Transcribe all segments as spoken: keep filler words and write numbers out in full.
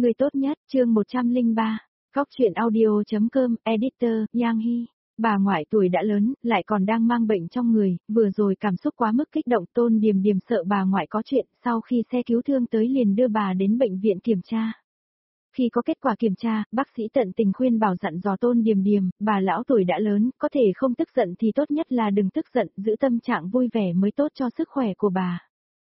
Người tốt nhất, chương một trăm lẻ ba, Cóc truyện audio.com, editor, Yang Hy. Bà ngoại tuổi đã lớn, lại còn đang mang bệnh trong người, vừa rồi cảm xúc quá mức kích động, Tôn Điềm Điềm sợ bà ngoại có chuyện, sau khi xe cứu thương tới liền đưa bà đến bệnh viện kiểm tra. Khi có kết quả kiểm tra, bác sĩ tận tình khuyên bảo dặn dò Tôn Điềm Điềm, bà lão tuổi đã lớn, có thể không tức giận thì tốt nhất là đừng tức giận, giữ tâm trạng vui vẻ mới tốt cho sức khỏe của bà.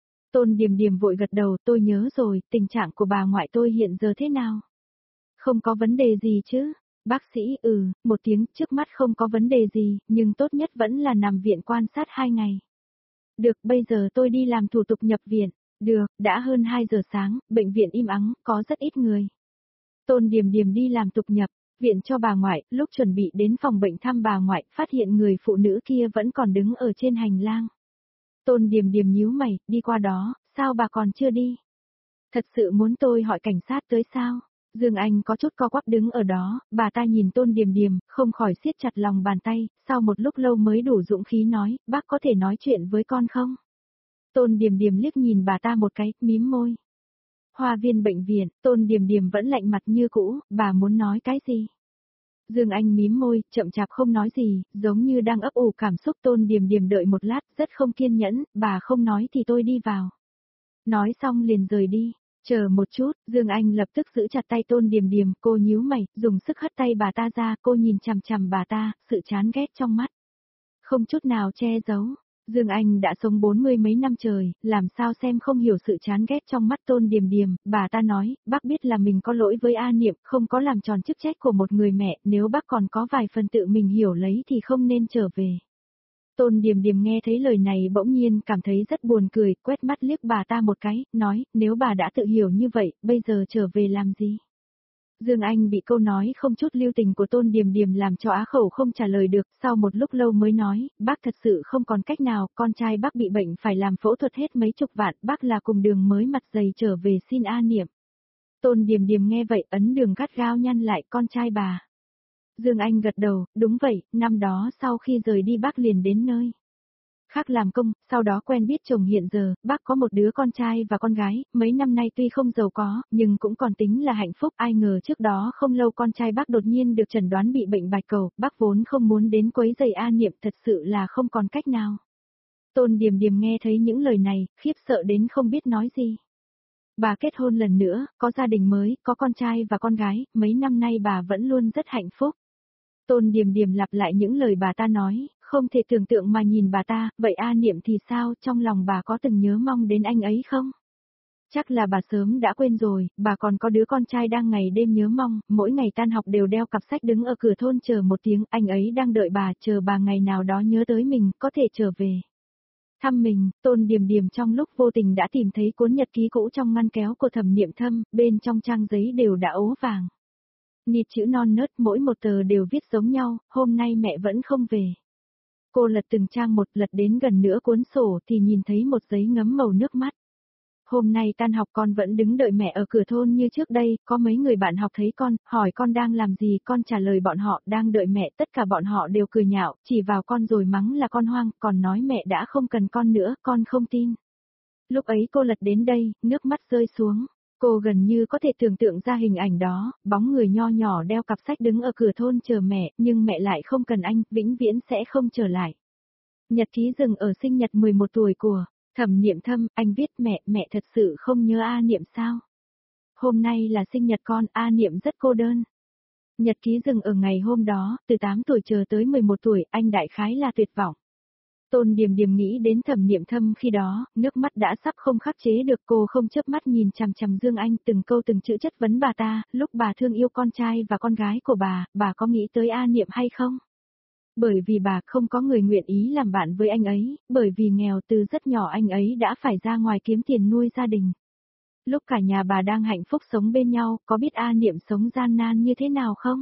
Tôn Điềm Điềm vội gật đầu, tôi nhớ rồi, tình trạng của bà ngoại tôi hiện giờ thế nào? Không có vấn đề gì chứ? Bác sĩ ừ, một tiếng, trước mắt không có vấn đề gì, nhưng tốt nhất vẫn là nằm viện quan sát hai ngày. Được, bây giờ tôi đi làm thủ tục nhập viện. Được, đã hơn hai giờ sáng, bệnh viện im ắng, có rất ít người. Tôn Điềm Điềm đi làm tục nhập viện cho bà ngoại, lúc chuẩn bị đến phòng bệnh thăm bà ngoại, phát hiện người phụ nữ kia vẫn còn đứng ở trên hành lang. Tôn Điềm Điềm nhíu mày, đi qua đó, sao bà còn chưa đi? Thật sự muốn tôi hỏi cảnh sát tới sao? Dương Anh có chút co quắp đứng ở đó, bà ta nhìn Tôn Điềm Điềm, không khỏi siết chặt lòng bàn tay, sau một lúc lâu mới đủ dũng khí nói, bác có thể nói chuyện với con không? Tôn Điềm Điềm liếc nhìn bà ta một cái, mím môi. Hoa viên bệnh viện, Tôn Điềm Điềm vẫn lạnh mặt như cũ, bà muốn nói cái gì? Dương Anh mím môi, chậm chạp không nói gì, giống như đang ấp ủ cảm xúc. Tôn Điềm Điềm đợi một lát, rất không kiên nhẫn, bà không nói thì tôi đi vào. Nói xong liền rời đi. Chờ một chút, Dương Anh lập tức giữ chặt tay Tôn Điềm Điềm, cô nhíu mày, dùng sức hất tay bà ta ra, cô nhìn chằm chằm bà ta, sự chán ghét trong mắt. Không chút nào che giấu. Dương Anh đã sống bốn mươi mấy năm trời, làm sao xem không hiểu sự chán ghét trong mắt Tôn Điềm Điềm, bà ta nói, bác biết là mình có lỗi với A Niệm, không có làm tròn chức trách của một người mẹ, nếu bác còn có vài phần tự mình hiểu lấy thì không nên trở về. Tôn Điềm Điềm nghe thấy lời này bỗng nhiên cảm thấy rất buồn cười, quét mắt liếc bà ta một cái, nói, nếu bà đã tự hiểu như vậy, bây giờ trở về làm gì? Dương Anh bị câu nói không chút lưu tình của Tôn Điềm Điềm làm cho á khẩu không trả lời được, sau một lúc lâu mới nói, bác thật sự không còn cách nào, con trai bác bị bệnh phải làm phẫu thuật hết mấy chục vạn, bác là cùng đường mới mặt dày trở về xin A Niệm. Tôn Điềm Điềm nghe vậy ấn đường gắt gao nhăn lại, con trai bà. Dương Anh gật đầu, đúng vậy, năm đó sau khi rời đi bác liền đến nơi khác làm công, sau đó quen biết chồng hiện giờ, bác có một đứa con trai và con gái, mấy năm nay tuy không giàu có, nhưng cũng còn tính là hạnh phúc, ai ngờ trước đó không lâu con trai bác đột nhiên được chẩn đoán bị bệnh bạch cầu, bác vốn không muốn đến quấy rầy A Niệm, thật sự là không còn cách nào. Tôn Điềm Điềm nghe thấy những lời này, khiếp sợ đến không biết nói gì. Bà kết hôn lần nữa, có gia đình mới, có con trai và con gái, mấy năm nay bà vẫn luôn rất hạnh phúc. Tôn Điềm Điềm lặp lại những lời bà ta nói, không thể tưởng tượng mà nhìn bà ta, vậy A Niệm thì sao, trong lòng bà có từng nhớ mong đến anh ấy không? Chắc là bà sớm đã quên rồi, bà còn có đứa con trai đang ngày đêm nhớ mong, mỗi ngày tan học đều đeo cặp sách đứng ở cửa thôn chờ một tiếng, anh ấy đang đợi bà, chờ bà ngày nào đó nhớ tới mình, có thể trở về. Thăm mình, Tôn Điềm Điềm trong lúc vô tình đã tìm thấy cuốn nhật ký cũ trong ngăn kéo của Thẩm Niệm Thâm, bên trong trang giấy đều đã ố vàng. Nịt chữ non nớt mỗi một tờ đều viết giống nhau, hôm nay mẹ vẫn không về. Cô lật từng trang một, lật đến gần nửa cuốn sổ thì nhìn thấy một giấy ngấm màu nước mắt. Hôm nay tan học con vẫn đứng đợi mẹ ở cửa thôn như trước đây, có mấy người bạn học thấy con, hỏi con đang làm gì, con trả lời bọn họ đang đợi mẹ, tất cả bọn họ đều cười nhạo, chỉ vào con rồi mắng là con hoang, còn nói mẹ đã không cần con nữa, con không tin. Lúc ấy cô lật đến đây, nước mắt rơi xuống. Cô gần như có thể tưởng tượng ra hình ảnh đó, bóng người nho nhỏ đeo cặp sách đứng ở cửa thôn chờ mẹ, nhưng mẹ lại không cần anh, vĩnh viễn sẽ không trở lại. Nhật ký dừng ở sinh nhật mười một tuổi của Thẩm Niệm Thâm, anh viết mẹ, mẹ thật sự không nhớ A Niệm sao? Hôm nay là sinh nhật con, A Niệm rất cô đơn. Nhật ký dừng ở ngày hôm đó, từ tám tuổi chờ tới mười một tuổi, anh đại khái là tuyệt vọng. Tôn Điềm Điềm nghĩ đến Thẩm Niệm Thâm khi đó, nước mắt đã sắp không khắc chế được, cô không chớp mắt nhìn chằm chằm Dương Anh từng câu từng chữ chất vấn bà ta, lúc bà thương yêu con trai và con gái của bà, bà có nghĩ tới A Niệm hay không? Bởi vì bà không có người nguyện ý làm bạn với anh ấy, bởi vì nghèo từ rất nhỏ anh ấy đã phải ra ngoài kiếm tiền nuôi gia đình. Lúc cả nhà bà đang hạnh phúc sống bên nhau, có biết A Niệm sống gian nan như thế nào không?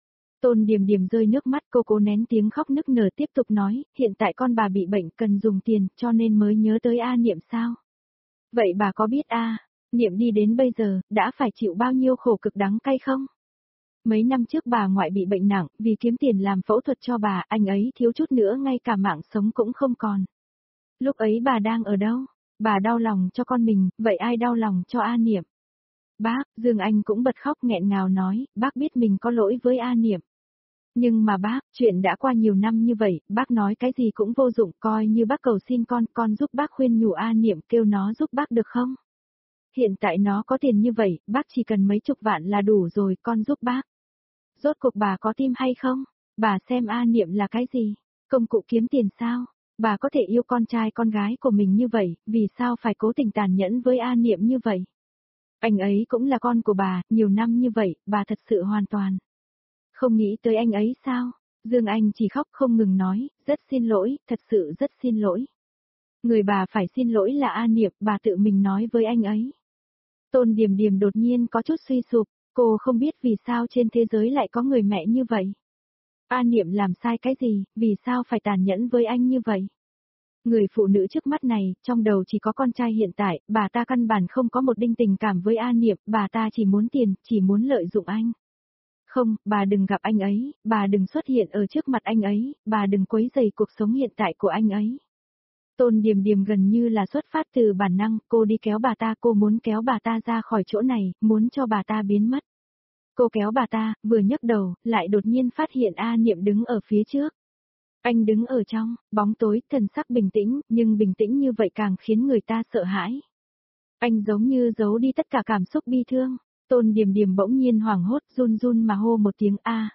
Tôn Điềm Điềm rơi nước mắt, cô cố nén tiếng khóc nức nở tiếp tục nói, hiện tại con bà bị bệnh cần dùng tiền, cho nên mới nhớ tới A Niệm sao? Vậy bà có biết A Niệm đi đến bây giờ, đã phải chịu bao nhiêu khổ cực đắng cay không? Mấy năm trước bà ngoại bị bệnh nặng, vì kiếm tiền làm phẫu thuật cho bà, anh ấy thiếu chút nữa ngay cả mạng sống cũng không còn. Lúc ấy bà đang ở đâu? Bà đau lòng cho con mình, vậy ai đau lòng cho A Niệm? Bác, Dương Anh cũng bật khóc nghẹn ngào nói, bác biết mình có lỗi với A Niệm. Nhưng mà bác, chuyện đã qua nhiều năm như vậy, bác nói cái gì cũng vô dụng, coi như bác cầu xin con, con giúp bác khuyên nhủ A Niệm kêu nó giúp bác được không? Hiện tại nó có tiền như vậy, bác chỉ cần mấy chục vạn là đủ rồi, con giúp bác. Rốt cuộc bà có tim hay không? Bà xem A Niệm là cái gì? Công cụ kiếm tiền sao? Bà có thể yêu con trai con gái của mình như vậy, vì sao phải cố tình tàn nhẫn với A Niệm như vậy? Anh ấy cũng là con của bà, nhiều năm như vậy, bà thật sự hoàn toàn không nghĩ tới anh ấy sao? Dương Anh chỉ khóc không ngừng nói, rất xin lỗi, thật sự rất xin lỗi. Người bà phải xin lỗi là A Niệm, bà tự mình nói với anh ấy. Tôn Điềm Điềm đột nhiên có chút suy sụp, cô không biết vì sao trên thế giới lại có người mẹ như vậy. A Niệm làm sai cái gì, vì sao phải tàn nhẫn với anh như vậy? Người phụ nữ trước mắt này, trong đầu chỉ có con trai hiện tại, bà ta căn bản không có một đinh tình cảm với A Niệm, bà ta chỉ muốn tiền, chỉ muốn lợi dụng anh. Không, bà đừng gặp anh ấy, bà đừng xuất hiện ở trước mặt anh ấy, bà đừng quấy rầy cuộc sống hiện tại của anh ấy. Tôn Điềm Điềm gần như là xuất phát từ bản năng, cô đi kéo bà ta, cô muốn kéo bà ta ra khỏi chỗ này, muốn cho bà ta biến mất. Cô kéo bà ta, vừa nhấc đầu, lại đột nhiên phát hiện A Niệm đứng ở phía trước. Anh đứng ở trong, bóng tối, thần sắc bình tĩnh, nhưng bình tĩnh như vậy càng khiến người ta sợ hãi. Anh giống như giấu đi tất cả cảm xúc bi thương. Tôn Điềm Điềm bỗng nhiên hoảng hốt, run run mà hô một tiếng A.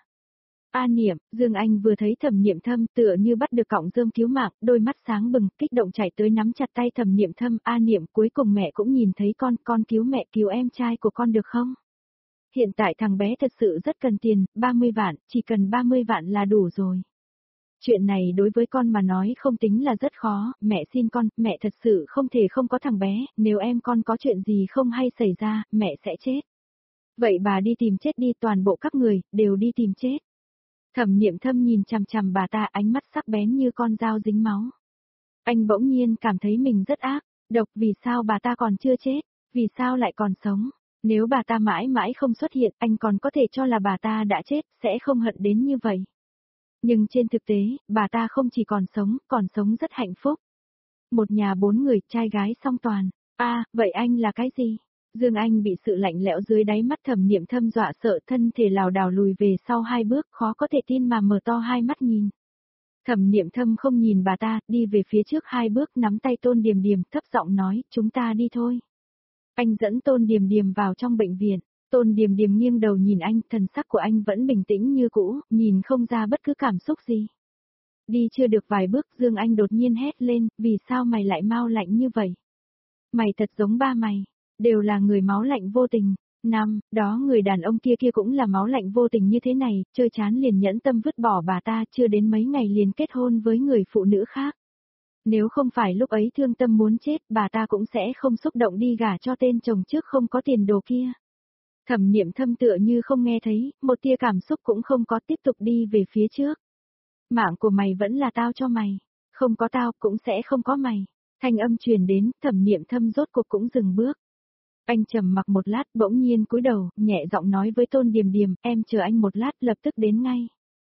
A Niệm, Dương Anh vừa thấy Thẩm Niệm Thâm tựa như bắt được cọng rơm cứu mạng, đôi mắt sáng bừng, kích động chạy tới nắm chặt tay Thẩm Niệm Thâm, A Niệm cuối cùng mẹ cũng nhìn thấy con, con cứu mẹ cứu em trai của con được không? Hiện tại thằng bé thật sự rất cần tiền, ba mươi vạn, chỉ cần ba mươi vạn là đủ rồi. Chuyện này đối với con mà nói không tính là rất khó, mẹ xin con, mẹ thật sự không thể không có thằng bé, nếu em con có chuyện gì không hay xảy ra, mẹ sẽ chết. Vậy bà đi tìm chết đi, toàn bộ các người, đều đi tìm chết. Thẩm Niệm Thâm nhìn chằm chằm bà ta, ánh mắt sắc bén như con dao dính máu. Anh bỗng nhiên cảm thấy mình rất ác, độc, vì sao bà ta còn chưa chết, vì sao lại còn sống. Nếu bà ta mãi mãi không xuất hiện, anh còn có thể cho là bà ta đã chết, sẽ không hận đến như vậy. Nhưng trên thực tế, bà ta không chỉ còn sống, còn sống rất hạnh phúc. Một nhà bốn người, trai gái song toàn. À, vậy anh là cái gì? Dương Anh bị sự lạnh lẽo dưới đáy mắt Thẩm Niệm Thâm dọa sợ, thân thể lảo đảo lùi về sau hai bước, khó có thể tin mà mở to hai mắt nhìn. Thẩm Niệm Thâm không nhìn bà ta, đi về phía trước hai bước, nắm tay Tôn Điềm Điềm, thấp giọng nói, chúng ta đi thôi. Anh dẫn Tôn Điềm Điềm vào trong bệnh viện. Tôn Điềm Điềm nghiêng đầu nhìn anh, thần sắc của anh vẫn bình tĩnh như cũ, nhìn không ra bất cứ cảm xúc gì. Đi chưa được vài bước, Dương Anh đột nhiên hét lên, vì sao mày lại mau lạnh như vậy? Mày thật giống ba mày, đều là người máu lạnh vô tình. Năm, đó người đàn ông kia kia cũng là máu lạnh vô tình như thế này, chơi chán liền nhẫn tâm vứt bỏ bà ta, chưa đến mấy ngày liền kết hôn với người phụ nữ khác. Nếu không phải lúc ấy thương tâm muốn chết, bà ta cũng sẽ không xúc động đi gả cho tên chồng trước không có tiền đồ kia. Thẩm Niệm Thâm tựa như không nghe thấy, một tia cảm xúc cũng không có, tiếp tục đi về phía trước. Mạng của mày vẫn là tao cho mày, không có tao cũng sẽ không có mày. Thanh âm truyền đến, Thẩm Niệm Thâm rốt cuộc cũng dừng bước. Anh trầm mặc một lát, bỗng nhiên cúi đầu, nhẹ giọng nói với Tôn Điềm Điềm, em chờ anh một lát, lập tức đến ngay.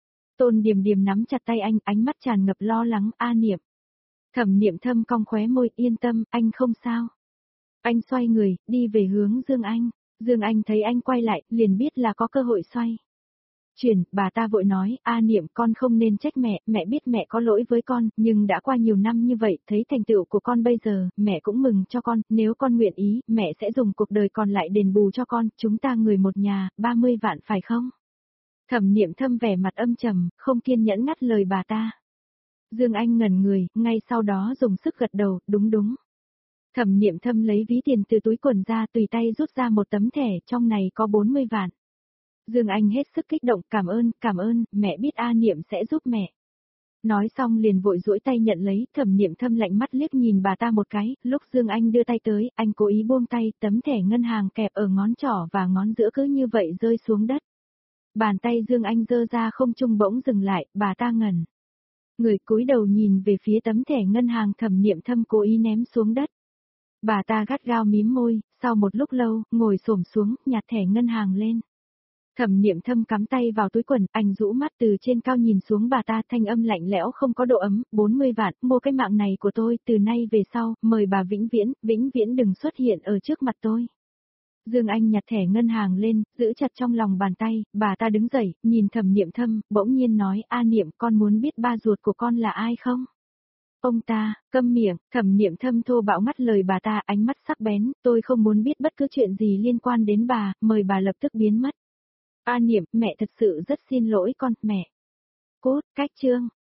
Tôn Điềm Điềm nắm chặt tay anh, ánh mắt tràn ngập lo lắng, A Niệm. Thẩm Niệm Thâm cong khóe môi, yên tâm, anh không sao. Anh xoay người, đi về hướng Dương Anh. Dương Anh thấy anh quay lại, liền biết là có cơ hội xoay. Chuyển, bà ta vội nói, A Niệm, con không nên trách mẹ, mẹ biết mẹ có lỗi với con, nhưng đã qua nhiều năm như vậy, thấy thành tựu của con bây giờ, mẹ cũng mừng cho con, nếu con nguyện ý, mẹ sẽ dùng cuộc đời còn lại đền bù cho con, chúng ta người một nhà, ba mươi vạn phải không? Thẩm Niệm Thâm vẻ mặt âm trầm, không kiên nhẫn ngắt lời bà ta. Dương Anh ngẩn người, ngay sau đó dùng sức gật đầu, đúng đúng. Thẩm Niệm Thâm lấy ví tiền từ túi quần ra, tùy tay rút ra một tấm thẻ, trong này có bốn mươi vạn. Dương Anh hết sức kích động, cảm ơn, cảm ơn, mẹ biết A Niệm sẽ giúp mẹ. Nói xong liền vội duỗi tay nhận lấy, Thẩm Niệm Thâm lạnh mắt liếc nhìn bà ta một cái, lúc Dương Anh đưa tay tới, anh cố ý buông tay, tấm thẻ ngân hàng kẹp ở ngón trỏ và ngón giữa cứ như vậy rơi xuống đất. Bàn tay Dương Anh giơ ra không trung bỗng dừng lại, bà ta ngẩn. Người cúi đầu nhìn về phía tấm thẻ ngân hàng Thẩm Niệm Thâm cố ý ném xuống đất. Bà ta gắt gao mím môi, sau một lúc lâu, ngồi xổm xuống, nhặt thẻ ngân hàng lên. Thẩm Niệm Thâm cắm tay vào túi quần, anh rũ mắt từ trên cao nhìn xuống bà ta, thanh âm lạnh lẽo không có độ ấm, bốn mươi vạn, mua cái mạng này của tôi, từ nay về sau, mời bà vĩnh viễn, vĩnh viễn đừng xuất hiện ở trước mặt tôi. Dương Anh nhặt thẻ ngân hàng lên, giữ chặt trong lòng bàn tay, bà ta đứng dậy, nhìn Thẩm Niệm Thâm, bỗng nhiên nói, A Niệm, con muốn biết ba ruột của con là ai không? Ông ta, câm miệng, Thẩm Niệm Thâm thô bạo ngắt lời bà ta, ánh mắt sắc bén, tôi không muốn biết bất cứ chuyện gì liên quan đến bà, mời bà lập tức biến mất. A Niệm, mẹ thật sự rất xin lỗi con, mẹ. Cốt, cách chương.